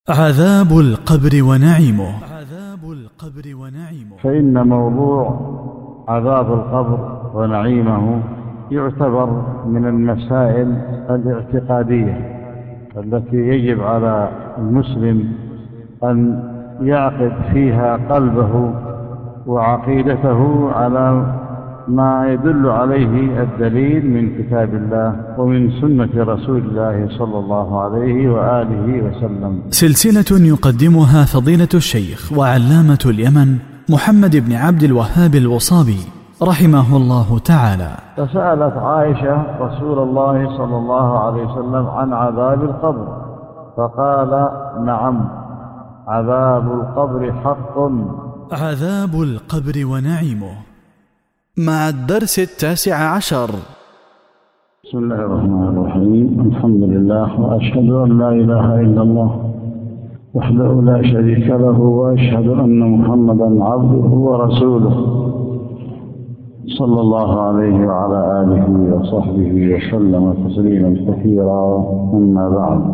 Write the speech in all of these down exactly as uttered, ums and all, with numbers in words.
عذاب القبر ونعيمه. عذاب القبر ونعيمه. فإن موضوع عذاب القبر ونعيمه يعتبر من المسائل الاعتقادية التي يجب على المسلم أن يعقد فيها قلبه وعقيدته على ما يدل عليه الدليل من كتاب الله ومن سنة رسول الله صلى الله عليه وآله وسلم. سلسلة يقدمها فضيلة الشيخ وعلامة اليمن محمد بن عبد الوهاب الوصابي رحمه الله تعالى. فسألت عائشة رسول الله صلى الله عليه وسلم عن عذاب القبر فقال: نعم، عذاب القبر حق. عذاب القبر ونعيمه مع الدرس التاسع عشر. بسم الله الرحمن الرحيم. الحمد لله، وأشهد أن لا إله إلا الله وحده لا شريك له، وأشهد أن محمدا عبده ورسوله صلى الله عليه وعلى آله وصحبه وسلم تسليما كثيرا. أما بعد،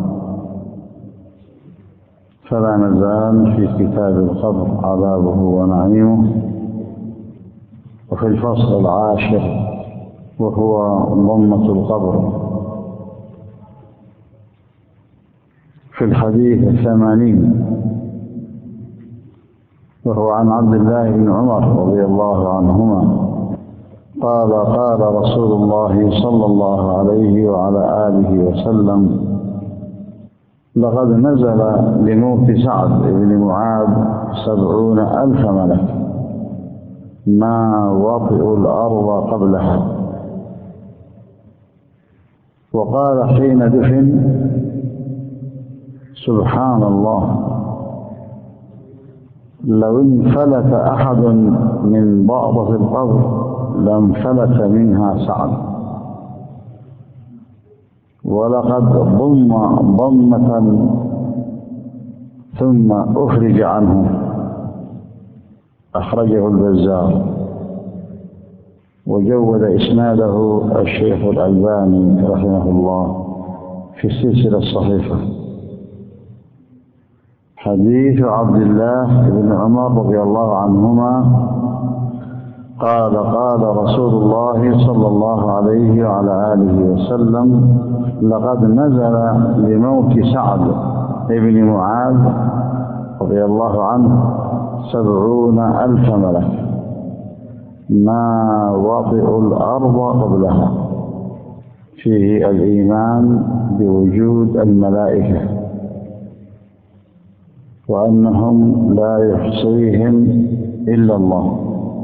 فلا نزال في كتاب القبر عذابه ونعيمه، وفي الفصل العاشر وهو ضمة القبر، في الحديث الثمانين، وهو عن عبد الله بن عمر رضي الله عنهما قال: قال رسول الله صلى الله عليه وعلى آله وسلم: لقد نزل لموت سعد بن معاذ سبعون ألف ملك ما وطئوا الأرض قبلها. وقال حين دفن: سبحان الله، لو انفلت أحد من بعضة القبر لانفلت منها سعد، ولقد ضم ضمة ثم أفرج عنه. أخرجه البزار، وجود إسناده الشيخ الألباني رحمه الله في السلسلة الصحيحة. حديث عبد الله بن عمر رضي الله عنهما قال: قال رسول الله صلى الله عليه وعلى آله وسلم: لقد نزل لموت سعد بن معاذ رضي الله عنه سبعون ألف ملك ما وطئوا الأرض قبلها. فيه الإيمان بوجود الملائكة وأنهم لا يحصيهم إلا الله،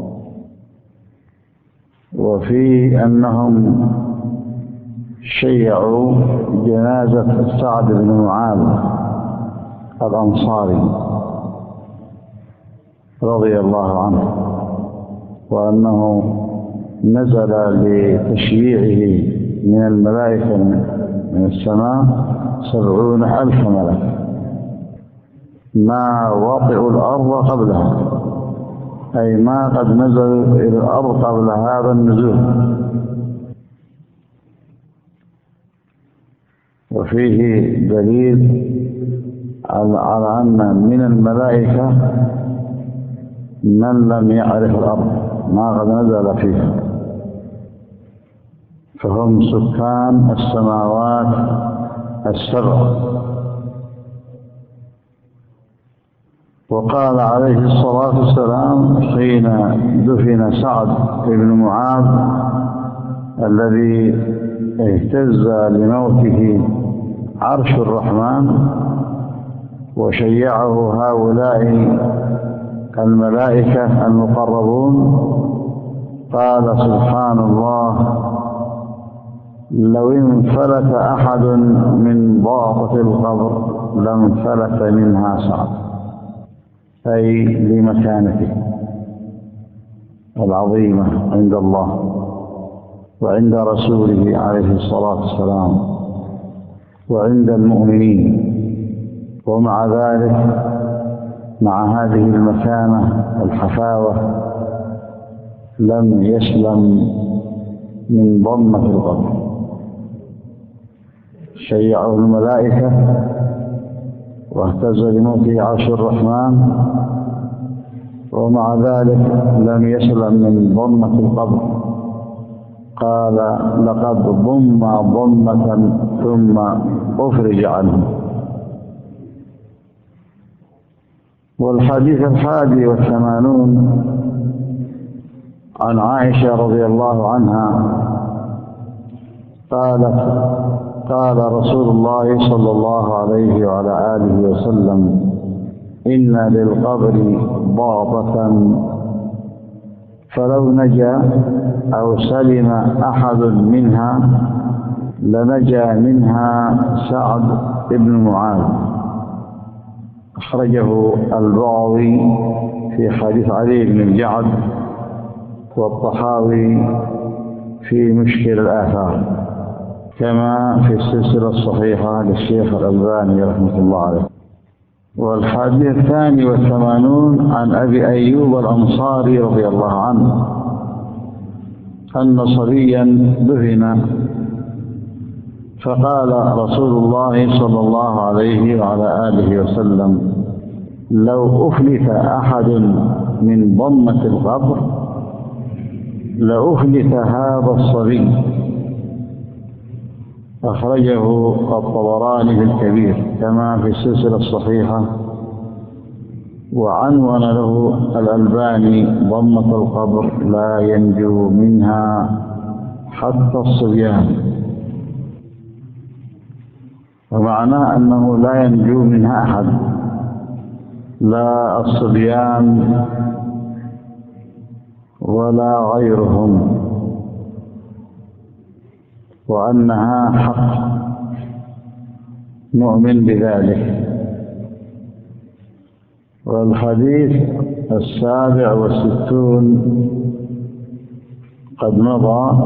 وفي أنهم شيعوا جنازة سعد بن معاذ الأنصاري رضي الله عنه، وأنه نزل لتشييعه من الملائكة من السماء سبعون ألف ملك ما وطئوا الأرض قبلها، أي ما قد نزلوا إلى الأرض قبل هذا النزول. وفيه دليل على أن من الملائكة من لم يعرف الأرض ما قد نزل فيها، فهم سكان السماوات السبع. وقال عليه الصلاة والسلام حين دفن سعد بن معاذ الذي اهتز لموته عرش الرحمن وشيعه هؤلاء الملائكة المقربون، قال: سبحان الله، لو انفلت أحد من ضعفة القبر لانفلت منها سعد، أي لمكانته العظيمة عند الله وعند رسوله عليه الصلاة والسلام وعند المؤمنين. ومع ذلك، مع هذه المكانة الحفاوة، لم يسلم من ضمة القبر. شيعه الملائكة واهتز لموته عرش الرحمن، ومع ذلك لم يسلم من ضمة القبر. قال: لقد ضم ضمة ثم أفرج عنه. والحديث الحادي والثمانون عن عائشة رضي الله عنها قالت: قال رسول الله صلى الله عليه وعلى آله وسلم: إن للقبر ضابة، فلو نجا أو سلم أحد منها لنجا منها سعد بن معاذ. أخرجه البغوي في حديث علي بن الجعد، والطحاوي في مشكل الآثار، كما في السلسلة الصحيحة للشيخ الألباني رحمه الله عليه. والحديث الثاني والثمانون عن أبي أيوب الأنصاري رضي الله عنه أن صبيا دفن، فقال رسول الله صلى الله عليه وعلى آله وسلم: لو أفلت أحد من ضمة القبر لأفلت هذا الصبي. أخرجه الطبراني في الكبير، كما في السلسلة الصحيحة، وعنون له الألباني: ضمة القبر لا ينجو منها حتى الصبيان. ومعناه أنه لا ينجو منها أحد، لا الصبيان ولا غيرهم، وأنها حق، نؤمن بذلك. والحديث السابع والستون قد مضى،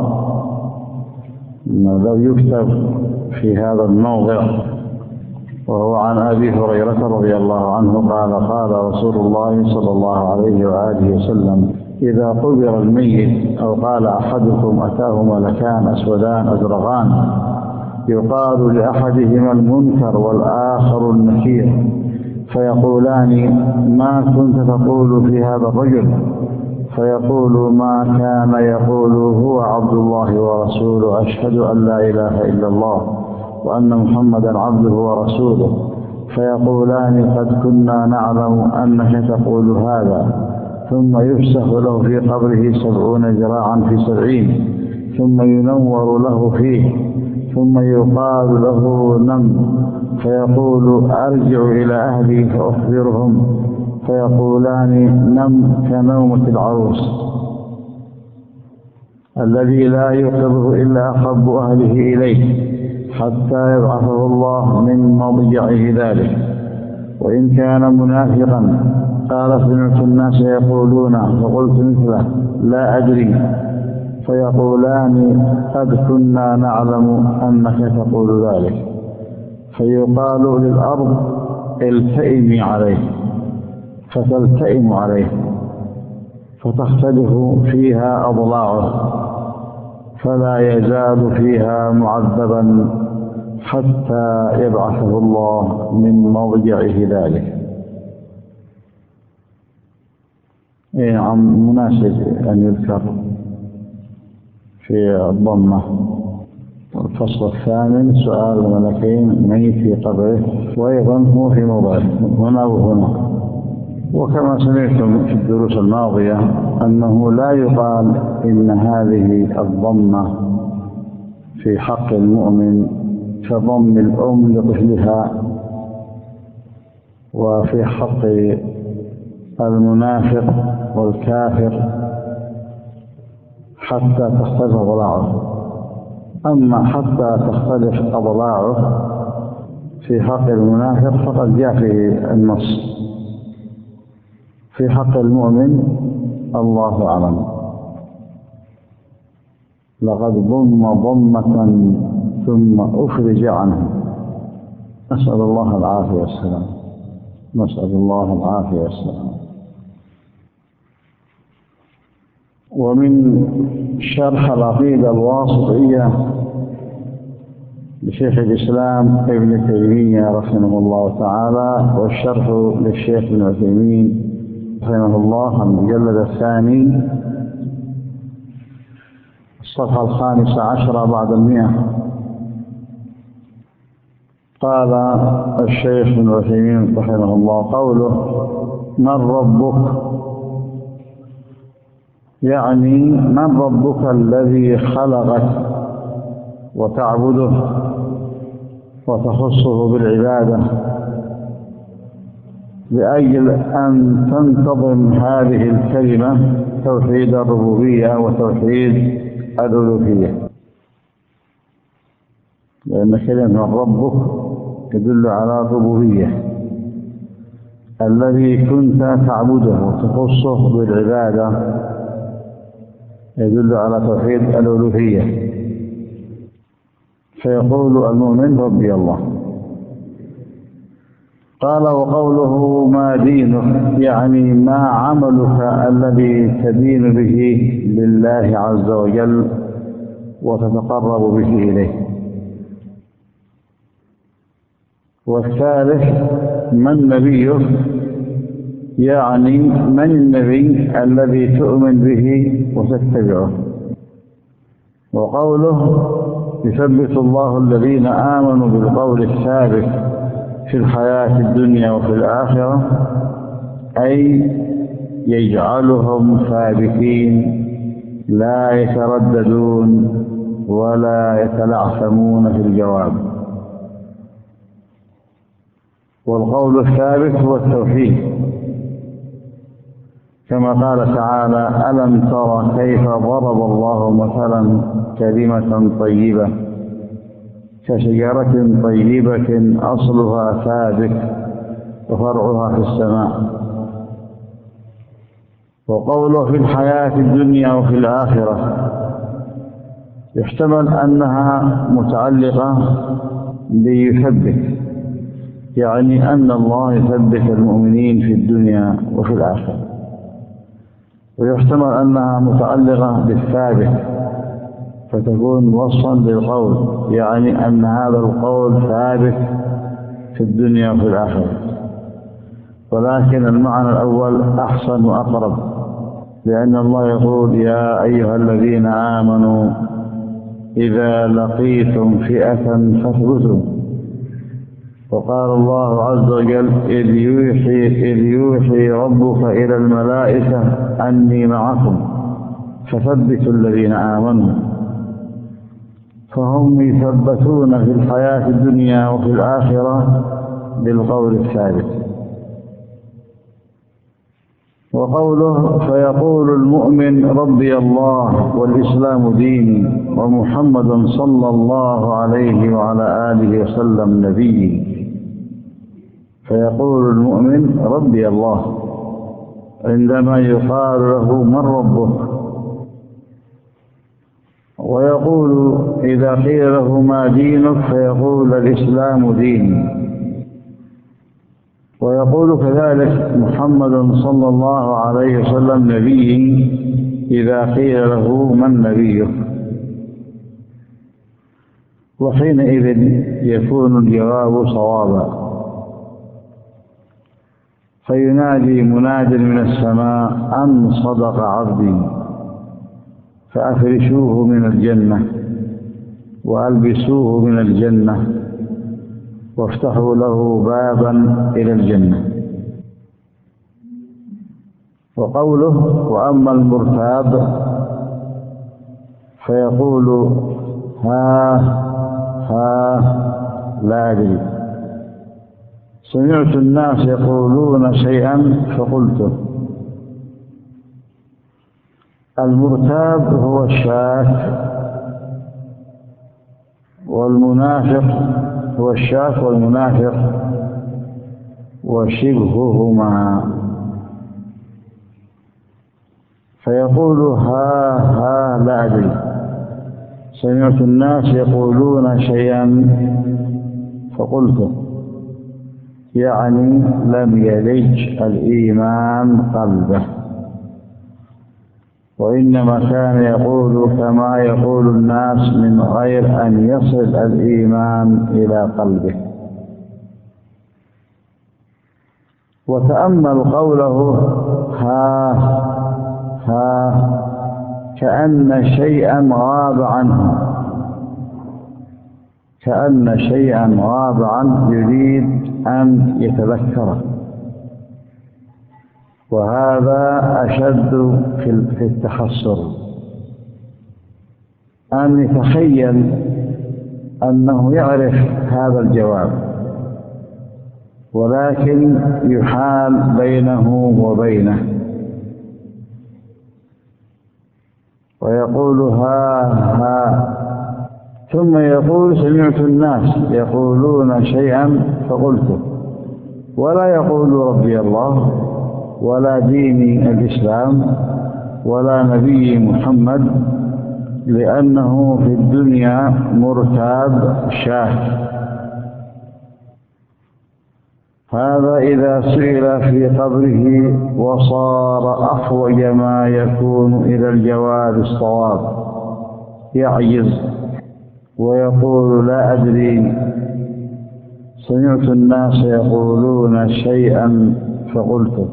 لو يكتب في هذا الموضع، وهو عن أبي هريرة رضي الله عنه قال: قال رسول الله صلى الله عليه وآله وسلم: إذا قبر الميت أو قال أحدكم أتاه ملكان أسودان أزرقان يقال لأحدهما المنكر والآخر النكير، فيقولان: ما كنت تقول في هذا الرجل؟ فيقول: ما كان يقول هو عبد الله ورسوله، أشهد أن لا إله إلا الله وأن محمدا عبده ورسوله. فيقولان: قد كنا نعلم أنك تقول هذا. ثم يفسح له في قبره سبعون ذراعا في سبعين، ثم ينور له فيه، ثم يقال له: نم. فيقول: أرجع إلى أهلي فأخبرهم. فيقولان: نم كنومة العروس الذي لا يوقظه إلا أحب أهله إليه حتى يبعثه الله من مضجعه ذلك. وإن كان منافقا قال: سمعت الناس يقولون فقلت مثله لا أدري. فيقولان: قد كنا نعلم أنك تقول ذلك. فيقال للأرض: التئمي عليه، فتلتئم عليه، فتختلف فيها أضلاعه، فلا يزال فيها معذبا حتى يبعثه الله من مضجعه ذلك. نعم، مناسب أن يذكر في الضمة. الفصل الثامن: سؤال الملكين ميت في قبره، وأيضا هو في موضعه هنا وهنا. وكما سمعتم في الدروس الماضية أنه لا يقال إن هذه الضمة في حق المؤمن كضم الأم لطفلها، وفي حق المنافق والكافر حتى تختلف أضلاعه. أما حتى تختلف أضلاعه في حق المنافق فقد جاء في النص. في حق المؤمن الله أعلم. لقد ضم ضمة ثم أفرج عنه. نسأل الله العافية والسلام. نسأل الله العافية والسلام. ومن شرح العقيدة الواسطية لشيخ الإسلام ابن تيمية رحمه الله تعالى، والشرح للشيخ ابن عثيمين رحمه الله، المجلد الثاني الصفحة الخامسة عشرة بعد المئة. قال الشيخ ابن عثيمين رحمه الله: قوله من ربك، يعني من ربك الذي خلقك وتعبده وتخصه بالعبادة، لأجل أن تنتظم هذه الكلمة توحيد الربوبية وتوحيد الألوهية، لأن كلمة من ربك تدل على الربوبية، الذي كنت تعبده وتخصه بالعبادة يدل على توحيد الألوهية. فيقول المؤمن ربي الله. قال: وقوله ما دينك، يعني ما عملك الذي تدين به لله عز وجل وتتقرب به إليه. والثالث من نبيك، يعني من النبي الذي تؤمن به وتتبعه. وقوله يثبت الله الذين آمنوا بالقول الثابت في الحياة الدنيا وفي الآخرة، أي يجعلهم ثابتين لا يترددون ولا يتلعثمون في الجواب. والقول الثابت هو التوحيد، كما قال تعالى: ألم تر كيف ضرب الله مثلا كلمة طيبة كشجرة طيبة أصلها ثابت وفرعها في السماء. وقوله في الحياة الدنيا وفي الآخرة يحتمل أنها متعلقة بيثبت، يعني أن الله يثبت المؤمنين في الدنيا وفي الآخرة. ويحتمل أنها متعلقة بالثابت فتكون وصفا للقول، يعني أن هذا القول ثابت في الدنيا وفي الآخرة. ولكن المعنى الأول أحسن وأقرب، لأن الله يقول: يا أيها الذين آمنوا إذا لقيتم فئة فاثبتوا. وقال الله عز وجل: إذ يوحي, إذ يوحي ربك إلى الملائكة أني معكم فثبتوا الذين آمنوا. فهم يثبتون في الحياة الدنيا وفي الآخرة بالقول الثابت. وقوله فيقول المؤمن ربي الله والإسلام ديني ومحمد صلى الله عليه وعلى آله وسلم نبيي. فيقول المؤمن ربي الله عندما يقال له من ربك. ويقول إذا قيل له ما دينك فيقول الإسلام ديني. ويقول كذلك محمد صلى الله عليه وسلم نبيي إذا قيل له من نبيك. وحينئذ يكون الجواب صوابا، فينادي مناد من السماء أن صدق عبدي فأفرشوه من الجنة وألبسوه من الجنة وافتحوا له بابا إلى الجنة. وقوله وأما المرتاب فيقول ها ها لا أدري، سمعت الناس يقولون شيئا فقلته. المرتاب هو الشاك، والمنافق هو الشاك والمنافق وشبههما. فيقول ها ها لا أدري، سمعت الناس يقولون شيئا فقلته، يعني لم يلج الإيمان قلبه. وإنما كان يقول كما يقول الناس من غير أن يصل الإيمان إلى قلبه. وتأمل قوله ها ها كأن شيئا غاب عنه، كأن شيئا غاب عنه يريد أن يتذكره، وهذا أشد في التحسر، أن يتخيل أنه يعرف هذا الجواب ولكن يحال بينه وبينه، ويقول ها ها ثم يقول سمعت الناس يقولون شيئا فقلته، ولا يقول ربي الله ولا ديني الإسلام ولا نبي محمد، لأنه في الدنيا مرتاب شاك. هذا إذا سئل في قبره وصار أحوج ما يكون إلى الجواب الصواب، يعجز ويقول لا أدري، سمعت الناس يقولون شيئا فقلته.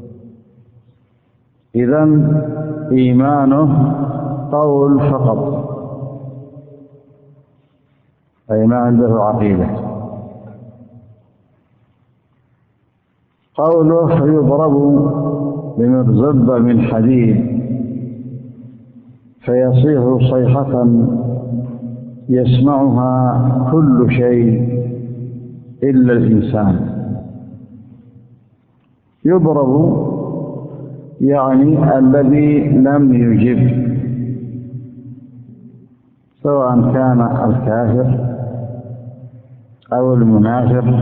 إذن إيمانه قول فقط، أي ما عنده عقيدة. قوله فيضرب بمرزبة من حديد فيصيح صيحة يسمعها كل شيء إلا الإنسان. يضرب يعني الذي لم يجب، سواء كان الكافر أو المنافق،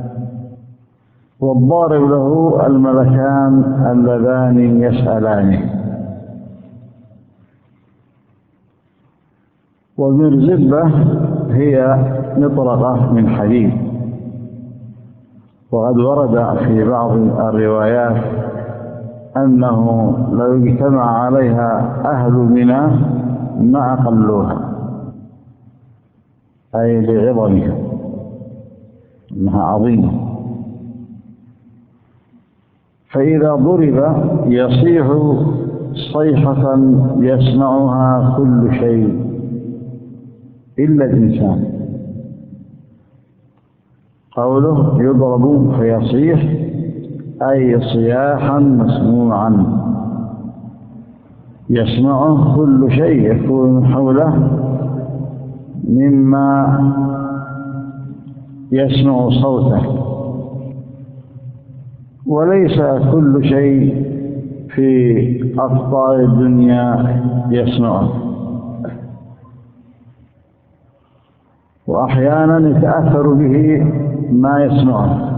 والضارب له الملكان اللذان يسألانه. والمرزبة هي مطرقة من حديد، وقد ورد في بعض الروايات أنه لو اجتمع عليها أهل منى ما أقلوها، أي لعظمها أنها عظيمة. فإذا ضرب يصيح صيحة يسمعها كل شيء إلا الإنسان. قوله يضرب فيصيح أي صياحا مسموعا يسمعه كل شيء يكون حوله مما يسمع صوته، وليس كل شيء في أقطار الدنيا يسمعه، وأحيانا يتأثر به ما يسمعه،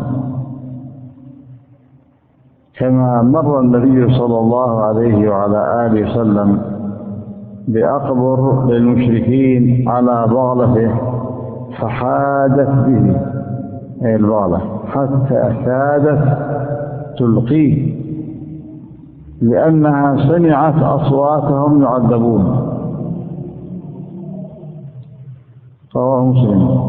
كما مر النبي صلى الله عليه وعلى آله وسلم بأقبر للمشركين على بغلته فحادت به، أي البغلة، حتى كادت تلقيه، لأنها سمعت أصواتهم يعذبون. رواه مسلم.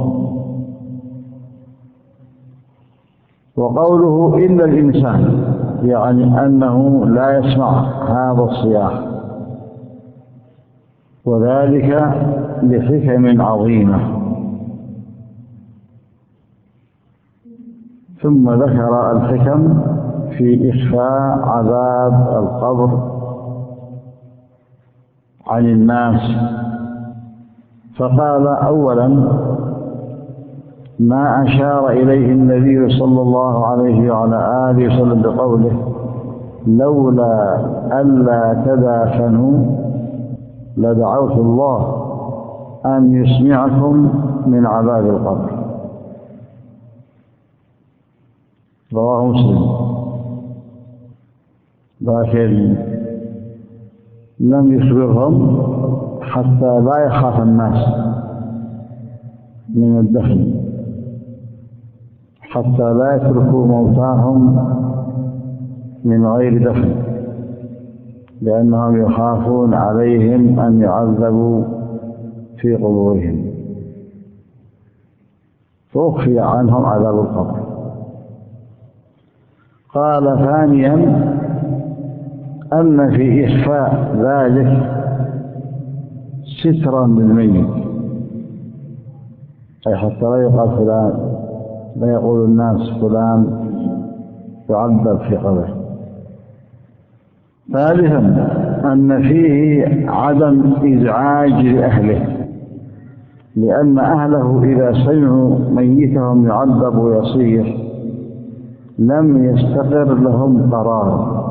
وقوله إلا الإنسان يعني أنه لا يسمع هذا الصياح، وذلك لحكم عظيمة. ثم ذكر الحكم في إخفاء عذاب القبر عن الناس، فقال أولا ما أشار إليه النبي صلى الله عليه وعلى آله وسلم بقوله لولا ألا تدافنوا لدعوت الله أن يسمعكم من عذاب القبر. رواه مسلم. لكن لم يخبرهم حتى لا يخاف الناس من الدفن، حتى لا يتركوا موتاهم من غير دفن، لأنهم يخافون عليهم أن يعذبوا في قبورهم، فأخفي عنهم عذاب القبر. قال ثانيا أن في إخفاء ذلك سترا للميت، أي حتى لا يقال فلان، لا يقول الناس فلان يعذب في قبره. ثالثا أن فيه عدم إزعاج لأهله، لأن أهله إذا سمعوا ميتهم يعذب ويصيح لم يستقر لهم قرار.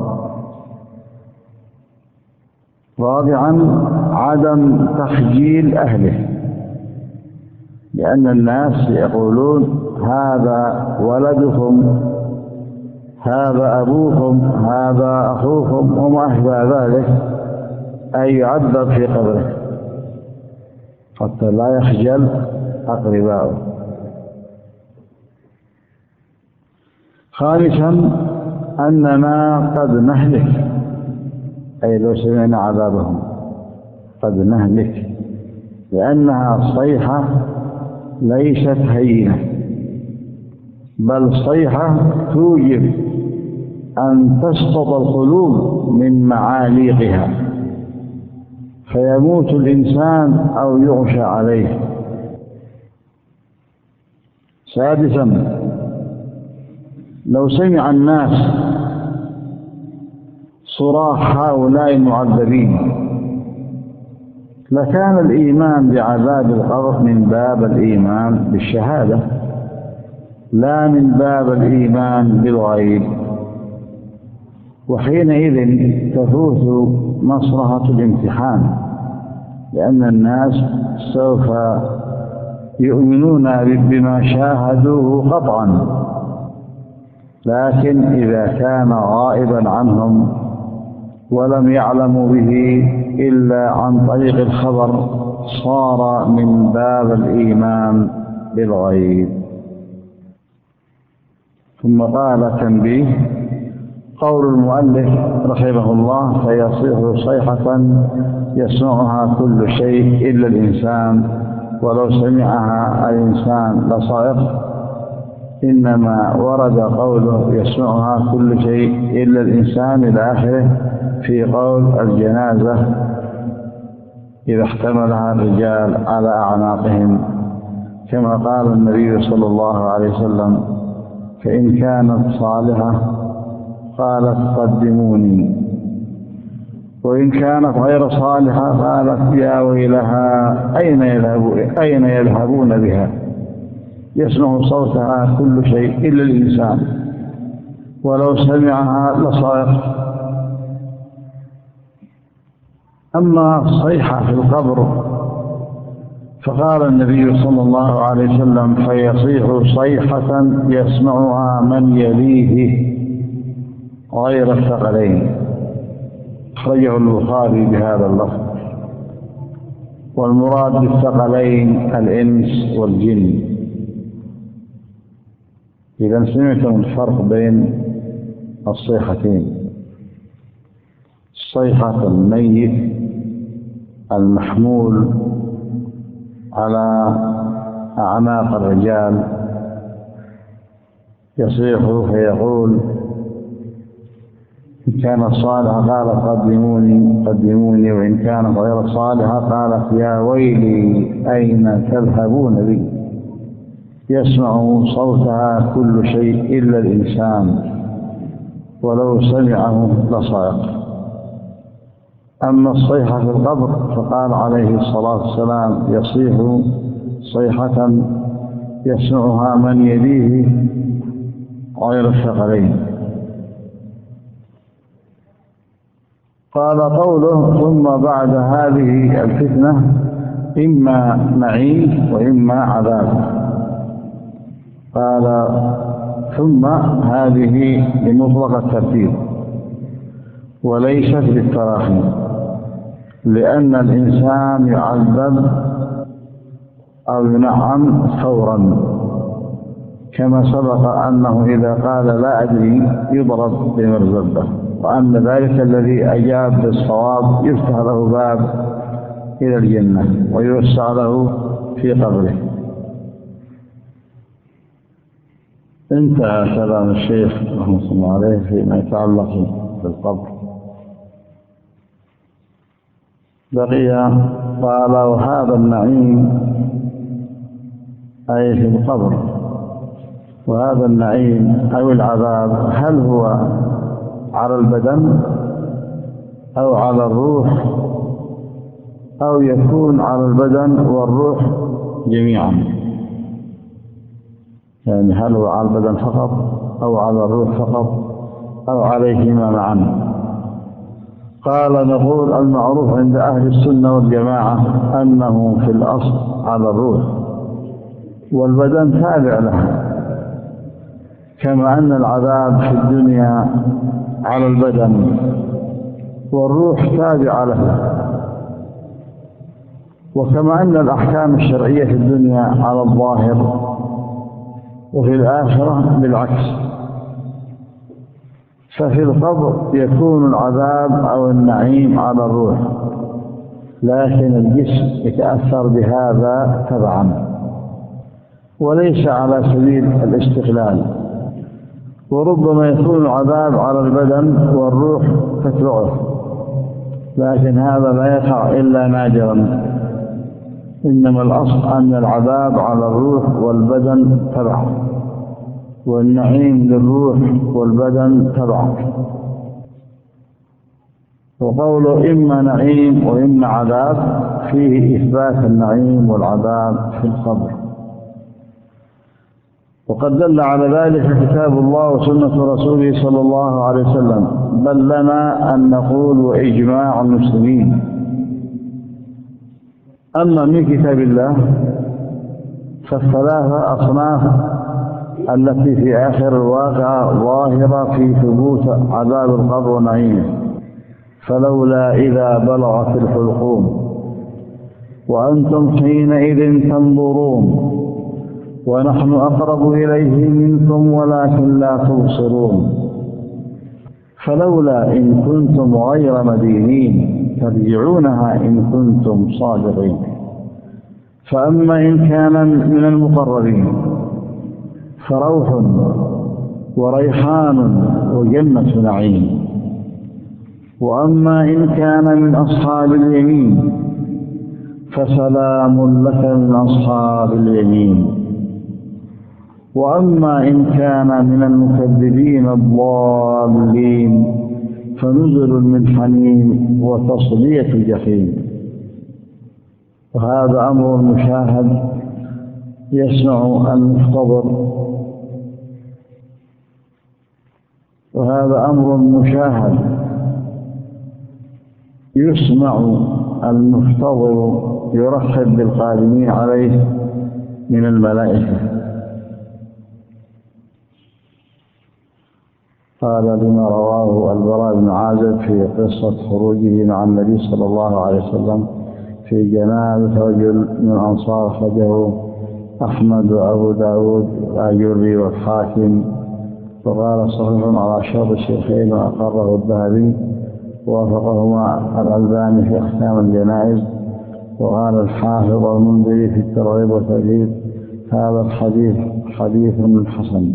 رابعا عدم تخجيل أهله، لأن الناس يقولون هذا ولدكم، هذا أبوكم، هذا أخوكم، وما أشبه ذلك، أي يعذب في قبره حتى لا يخجل أقرباؤه. خامسا أننا قد نهلك، أي لو سمعنا عذابهم قد نهلك، لأنها الصيحة ليست هينة، بل الصيحة توجب أن تسقط القلوب من معاليقها فيموت الإنسان أو يغشى عليه. سادسا لو سمع الناس صراخ هؤلاء المعذبين لكان الإيمان بعذاب القبر من باب الإيمان بالشهادة، لا من باب الإيمان بالغيب، وحينئذ تفوت مصلحة الامتحان، لأن الناس سوف يؤمنون بما شاهدوه قطعا، لكن إذا كان غائبا عنهم ولم يعلموا به إلا عن طريق الخبر صار من باب الإيمان بالغيب. ثم قال تنبيه: قول المؤلف رحمه الله: فيصيح صيحة يسمعها كل شيء إلا الإنسان، ولو سمعها الإنسان لصائق، إنما ورد قوله يسمعها كل شيء إلا الإنسان إلى آخره في قول الجنازة إذا احتملها الرجال على أعناقهم، كما قال النبي صلى الله عليه وسلم: فإن كانت صالحة قالت قدموني، وإن كانت غير صالحة قالت يا ويلها أين يذهبون أين يذهبون بها. يسمع صوتها كل شيء إلا الإنسان، ولو سمعها لصائق. أما الصيحة في القبر فقال النبي صلى الله عليه وسلم: فيصيح صيحة يسمعها من يليه غير الثقلين. أخرجه البخاري بهذا اللفظ. والمراد بالثقلين الإنس والجن. إذا سمعتم الفرق بين الصيحتين: صيحة الميت المحمول على أعناق الرجال يصيح فيقول إن كانت صالحة قالت قدموني قدموني، وإن كانت غير صالحة قالت يا ويلي أين تذهبون بي. يسمع صوتها كل شيء إلا الإنسان، ولو سمعه لصائق. أما الصيحة في القبر فقال عليه الصلاة والسلام: يصيح صيحة يسمعها من يليه غير الثقلين. قال قوله: ثم بعد هذه الفتنة إما نعيم وإما عذاب. قال ثم هذه لمطلق الترتيب وليست للتراخي، لأن الإنسان يعذب أو ينعم فورا، كما سبق أنه إذا قال لا أدري يضرب بمرزبة وأن ذلك الذي أجاب بالصواب يفتح له باب إلى الجنة ويوسع له في قبره. انتهى كلام الشيخ رحمه الله عليه فيما يتعلق بالقبر. بقي قال وهذا النعيم أي في القبر، وهذا النعيم أو العذاب هل هو على البدن أو على الروح أو يكون على البدن والروح جميعا؟ يعني هل هو على البدن فقط أو على الروح فقط أو عليهما معا؟ قال نقول المعروف عند أهل السنة والجماعة أنه في الأصل على الروح والبدن تابع له، كما أن العذاب في الدنيا على البدن والروح تابعة له، وكما أن الأحكام الشرعية في الدنيا على الظاهر وفي الآخرة بالعكس. ففي القبر يكون العذاب أو النعيم على الروح، لكن الجسم يتأثر بهذا تبعا وليس على سبيل الاستقلال، وربما يكون العذاب على البدن والروح تتبعه، لكن هذا لا يقع إلا نادرا، إنما الأصل أن العذاب على الروح والبدن تبعه والنعيم للروح والبدن تبعه. وقوله إما نعيم وإما عذاب فيه إثبات النعيم والعذاب في القبر، وقد دل على ذلك كتاب الله وسنة رسوله صلى الله عليه وسلم، بل لنا أن نقول وإجماع المسلمين. أما من كتاب الله فالثلاثة أصناف التي في آخر الواقع ظاهرة في ثبوت عذاب القبر ونعيمه، فلولا إذا بلغت الحلقوم وأنتم حينئذ تنظرون ونحن أقرب إليه منكم ولكن لا تبصرون، فلولا إن كنتم غير مدينين ترجعونها إن كنتم صادقين. فأما إن كان من المقربين فروح وريحان وجنة نعيم، وأما إن كان من أصحاب اليمين فسلام لك من أصحاب اليمين، وأما إن كان من المكذبين الضالين فنزل من حميم وتصلية جحيم. وهذا أمر مشاهد يسمع المحتضر، وهذا أمر مشاهد يسمع المحتضر يرحب بالقادمين عليه من الملائكة. قال لما رواه البراء بن عازب في قصة خروجه مع النبي صلى الله عليه وسلم في جنازة رجل من أنصار أخرجه أحمد وأبو داود والآجري والحاكم، وقال صحيح على شرط الشيخين وأقره الذهبي ووافقهما الألباني في أحكام الجنائز، وقال الحافظ المنذري في الترغيب والترهيب هذا الحديث حديث حسن.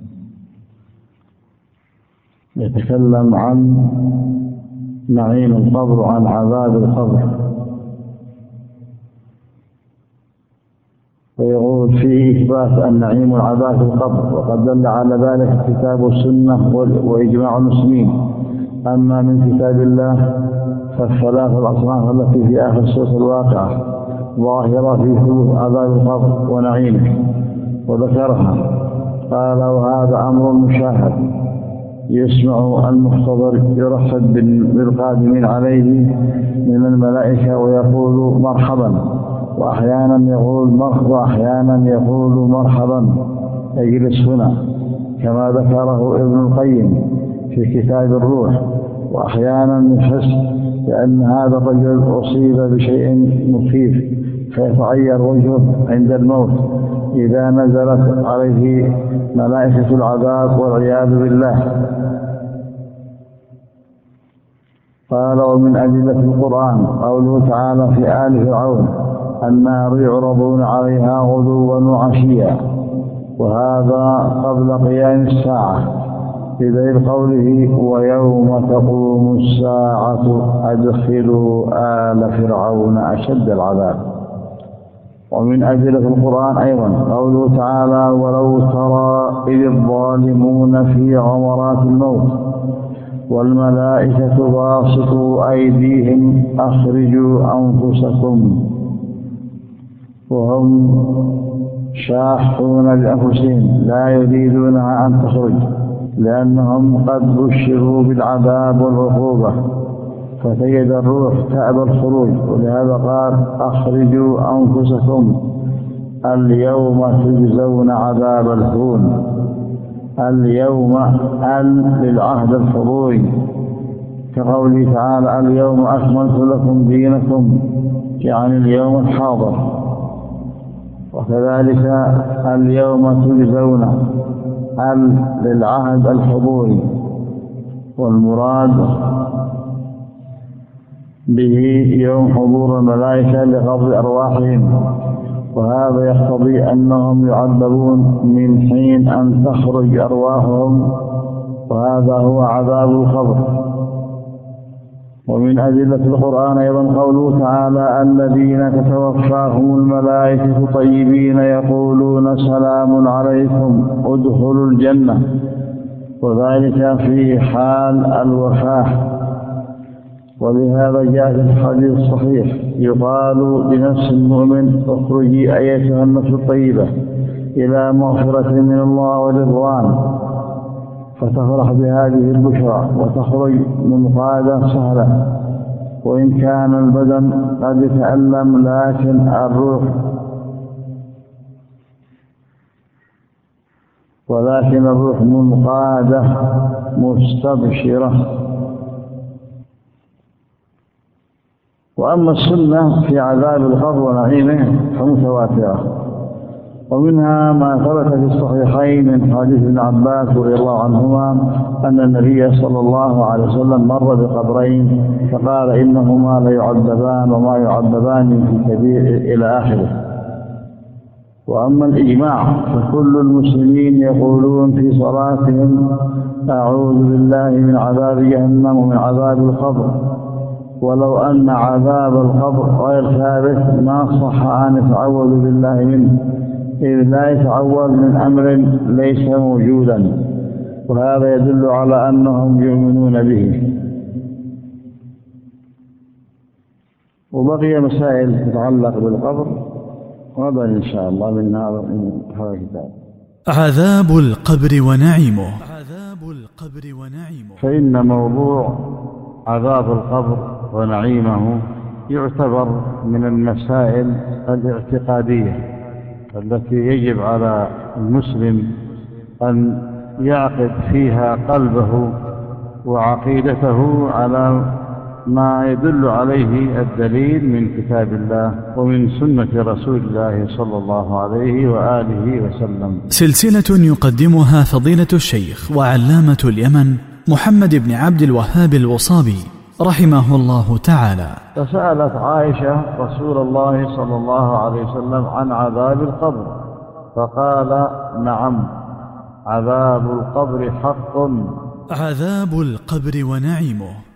يتكلم عن نعيم القبر وعن عذاب القبر، ويقول فيه إثبات النعيم والعذاب في القبر، وقد دل على ذلك كتاب السنة وإجماع المسلمين. أما من كتاب الله فالثلاث الأصناف التي في آخر سورة الواقعة ظاهرة في ثبوت عذاب القبر ونعيمه وذكرها. قال وهذا أمر مشاهد يسمع المحتضر يرحب بالقادمين عليه من الملائكة ويقول مرحبا، وأحيانا يقول مرحبا وأحيانا يقول مرحبا اجلس هنا، كما ذكره ابن القيم في كتاب الروح. وأحيانا يحس بأن هذا الرجل أصيب بشيء مخيف فيتغير وجهه عند الموت إذا نزلت عليه ملائكة العذاب والعياذ بالله. قال: ومن أدلة القرآن قوله تعالى في آل فرعون: النار يعرضون عليها غدوا وعشيا، وهذا قبل قيام الساعة، بدليل قوله: ويوم تقوم الساعة أدخلوا آل فرعون أشد العذاب. ومن أدلة القرآن أيضا قوله تعالى: ولو ترى إذ الظالمون في غمرات الموت والملائكة باسطوا أيديهم أخرجوا أنفسكم وهم شاحون بأنفسهم لا يريدونها أن تخرج، لأنهم قد بشروا بالعذاب والعقوبة، فتجد الروح تأبى الخروج، ولهذا قال: أخرجوا أنفسكم اليوم تجزون عذاب الهون. اليوم ال للعهد الحضوري، كقوله تعالى: اليوم أكملت لكم دينكم، يعني اليوم الحاضر. وكذلك اليوم تجزون ال للعهد الحضوري، والمراد به يوم حضور الملائكة لقبض أرواحهم، وهذا يقتضي أنهم يعذبون من حين أن تخرج أرواحهم، وهذا هو عذاب القبر. ومن أدلة القرآن أيضا قوله تعالى: الذين تتوفاهم الملائكة طيبين يقولون سلام عليكم ادخلوا الجنة، وذلك في حال الوفاة. ولهذا جاء في الحديث الصحيح: يقال لنفس المؤمن: اخرجي أيتها النفس الطيبة إلى مغفرة من الله ورضوان، فتفرح بهذه البشرى وتخرج منقادة سهلة، وإن كان البدن قد يتألم لكن الروح ولكن الروح منقادة مستبشرة. وأما السنة في عذاب القبر ونعيمه فمتواترة، ومنها ما ثبت في الصحيحين من حديث ابن عباس رضي الله عنهما أن النبي صلى الله عليه وسلم مر بقبرين فقال: إنهما ليعذبان وما يعذبان في كبير إلى آخره. وأما الإجماع فكل المسلمين يقولون في صلاتهم: أعوذ بالله من عذاب جهنم ومن عذاب القبر، ولو أن عذاب القبر غير ثابت ما صح أن يتعوذ بالله منه، إذ لا يتعوذ من أمر ليس موجودا، وهذا يدل على أنهم يؤمنون به. وبقي مسائل تتعلق بالقبر غدا إن شاء الله من هذا الكتاب. عذاب القبر ونعيمه. عذاب القبر ونعيمه. فإن موضوع عذاب القبر ونعيمه يعتبر من المسائل الاعتقادية التي يجب على المسلم أن يعقد فيها قلبه وعقيدته على ما يدل عليه الدليل من كتاب الله ومن سنة رسول الله صلى الله عليه وآله وسلم. سلسلة يقدمها فضيلة الشيخ وعلامة اليمن محمد بن عبد الوهاب الوصابي رحمه الله تعالى. فسألت عائشة رسول الله صلى الله عليه وسلم عن عذاب القبر، فقال: نعم، عذاب القبر حق. عذاب القبر ونعيمه.